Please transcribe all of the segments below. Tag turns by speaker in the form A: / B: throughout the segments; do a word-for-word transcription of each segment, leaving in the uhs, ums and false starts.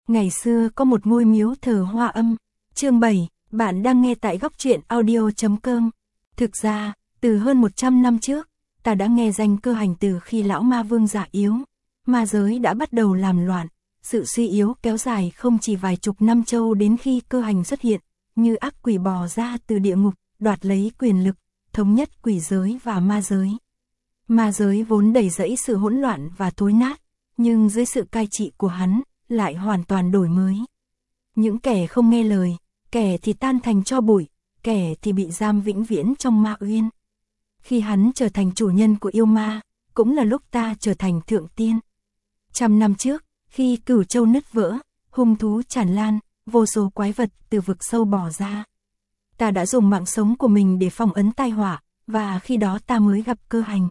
A: Ngày xưa có một ngôi miếu thờ Hoa Âm. Chương bảy, bạn đang nghe tại góc truyện audio chấm com. Thực ra, từ hơn một trăm năm trước, ta đã nghe danh Cơ Hành từ khi lão ma vương già yếu. Ma giới đã bắt đầu làm loạn, sự suy yếu kéo dài không chỉ vài chục năm châu đến khi Cơ Hành xuất hiện, như ác quỷ bò ra từ địa ngục, đoạt lấy quyền lực, thống nhất quỷ giới và ma giới. Ma giới vốn đầy rẫy sự hỗn loạn và thối nát, nhưng dưới sự cai trị của hắn, lại hoàn toàn đổi mới. Những kẻ không nghe lời, kẻ thì tan thành tro bụi, kẻ thì bị giam vĩnh viễn trong ma uyên. Khi hắn trở thành chủ nhân của yêu ma, cũng là lúc ta trở thành thượng tiên. Trăm năm trước, khi Cửu Châu nứt vỡ, hung thú tràn lan, vô số quái vật từ vực sâu bò ra. Ta đã dùng mạng sống của mình để phong ấn tai họa, và khi đó ta mới gặp Cơ Hành.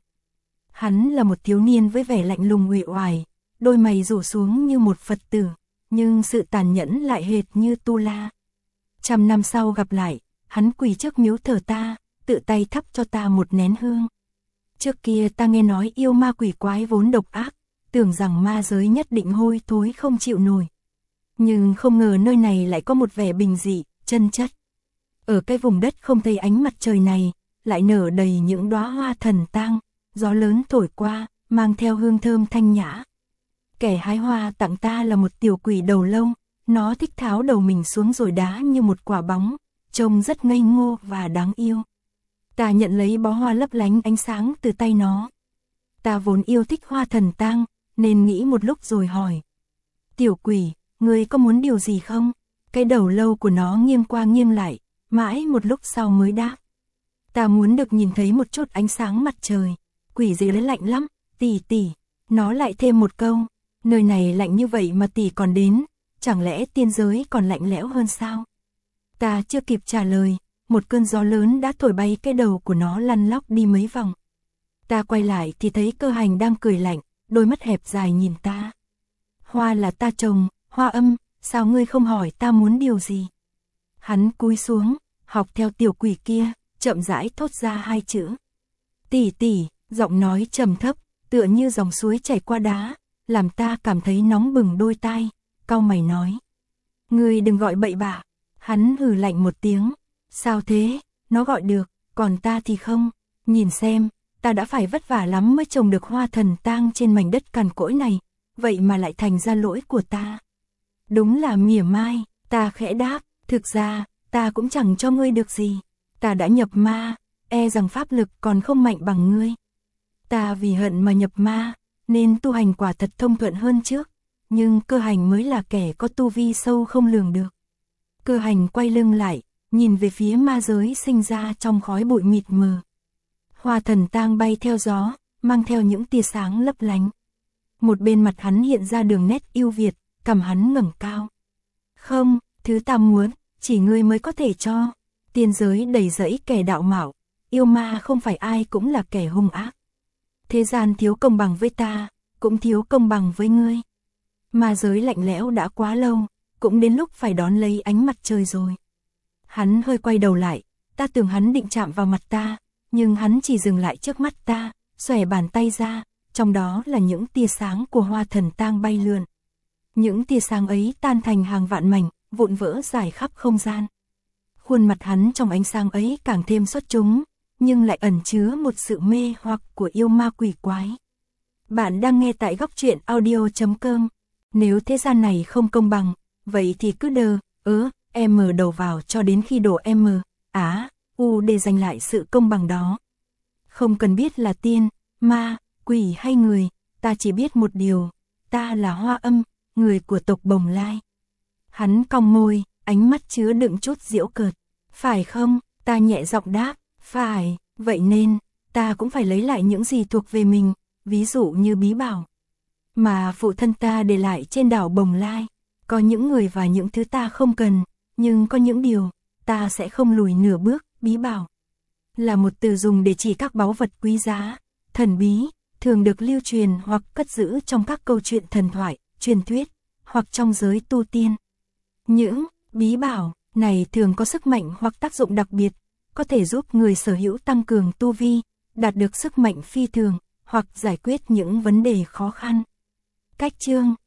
A: Hắn là một thiếu niên với vẻ lạnh lùng uể oải, đôi mày rủ xuống như một Phật tử, nhưng sự tàn nhẫn lại hệt như Tu La. Trăm năm sau gặp lại, hắn quỳ trước miếu thờ ta, tự tay thắp cho ta một nén hương. Trước kia ta nghe nói yêu ma quỷ quái vốn độc ác, tưởng rằng ma giới nhất định hôi thối không chịu nổi. Nhưng không ngờ nơi này lại có một vẻ bình dị, chân chất. Ở cái vùng đất không thấy ánh mặt trời này, lại nở đầy những đóa hoa thần tang, gió lớn thổi qua, mang theo hương thơm thanh nhã. Kẻ hái hoa tặng ta là một tiểu quỷ đầu lông, nó thích tháo đầu mình xuống rồi đá như một quả bóng, trông rất ngây ngô và đáng yêu. Ta nhận lấy bó hoa lấp lánh ánh sáng từ tay nó. Ta vốn yêu thích hoa thần tang, nên nghĩ một lúc rồi hỏi. Tiểu quỷ, ngươi có muốn điều gì không? Cái đầu lâu của nó nghiêng qua nghiêng lại, mãi một lúc sau mới đáp. Ta muốn được nhìn thấy một chút ánh sáng mặt trời. Quỷ gì đấy lạnh lắm, tỷ tỷ. Nó lại thêm một câu. Nơi này lạnh như vậy mà tỷ còn đến, chẳng lẽ tiên giới còn lạnh lẽo hơn sao? Ta chưa kịp trả lời, một cơn gió lớn đã thổi bay cái đầu của nó lăn lóc đi mấy vòng. Ta quay lại thì thấy Cơ Hành đang cười lạnh, đôi mắt hẹp dài nhìn ta. Hoa là ta trồng, Hoa Âm, sao ngươi không hỏi ta muốn điều gì? Hắn cúi xuống, học theo tiểu quỷ kia, chậm rãi thốt ra hai chữ. Tỷ tỷ, giọng nói trầm thấp, tựa như dòng suối chảy qua đá, làm ta cảm thấy nóng bừng đôi tai, cau mày nói. Ngươi đừng gọi bậy bạ. Hắn hừ lạnh một tiếng. Sao thế, nó gọi được, còn ta thì không. Nhìn xem, ta đã phải vất vả lắm mới trồng được hoa thần tang trên mảnh đất cằn cỗi này, vậy mà lại thành ra lỗi của ta. Đúng là mỉa mai, ta khẽ đáp, thực ra, ta cũng chẳng cho ngươi được gì. Ta đã nhập ma, e rằng pháp lực còn không mạnh bằng ngươi. Ta vì hận mà nhập ma, nên tu hành quả thật thông thuận hơn trước, nhưng Cơ Hành mới là kẻ có tu vi sâu không lường được. Cơ Hành quay lưng lại, nhìn về phía ma giới sinh ra trong khói bụi mịt mờ. Hoa thần tang bay theo gió, mang theo những tia sáng lấp lánh. Một bên mặt hắn hiện ra đường nét yêu Việt, cằm hắn ngẩng cao. Không, thứ ta muốn, chỉ ngươi mới có thể cho. Tiên giới đầy rẫy kẻ đạo mạo, yêu ma không phải ai cũng là kẻ hung ác. Thế gian thiếu công bằng với ta, cũng thiếu công bằng với ngươi. Ma giới lạnh lẽo đã quá lâu, cũng đến lúc phải đón lấy ánh mặt trời rồi. Hắn hơi quay đầu lại, ta tưởng hắn định chạm vào mặt ta, nhưng hắn chỉ dừng lại trước mắt ta, xòe bàn tay ra, trong đó là những tia sáng của hoa thần tang bay lượn. Những tia sáng ấy tan thành hàng vạn mảnh, vụn vỡ rải khắp không gian. Khuôn mặt hắn trong ánh sáng ấy càng thêm xuất chúng, nhưng lại ẩn chứa một sự mê hoặc của yêu ma quỷ quái. Bạn đang nghe tại góc truyện audio chấm com. Nếu thế gian này không công bằng, vậy thì cứ đờ, ớ, em đầu vào cho đến khi đổ em, á, u để giành lại sự công bằng đó. Không cần biết là tiên, ma, quỷ hay người, ta chỉ biết một điều, ta là Hoa Âm, người của tộc Bồng Lai. Hắn cong môi, ánh mắt chứa đựng chút giễu cợt. Phải không? Ta nhẹ giọng đáp, phải, vậy nên, ta cũng phải lấy lại những gì thuộc về mình, ví dụ như bí bảo mà phụ thân ta để lại trên đảo Bồng Lai. Có những người và những thứ ta không cần, nhưng có những điều, ta sẽ không lùi nửa bước. Bí bảo là một từ dùng để chỉ các báu vật quý giá, thần bí, thường được lưu truyền hoặc cất giữ trong các câu chuyện thần thoại, truyền thuyết, hoặc trong giới tu tiên. Những bí bảo này thường có sức mạnh hoặc tác dụng đặc biệt, có thể giúp người sở hữu tăng cường tu vi, đạt được sức mạnh phi thường, hoặc giải quyết những vấn đề khó khăn. Cách chương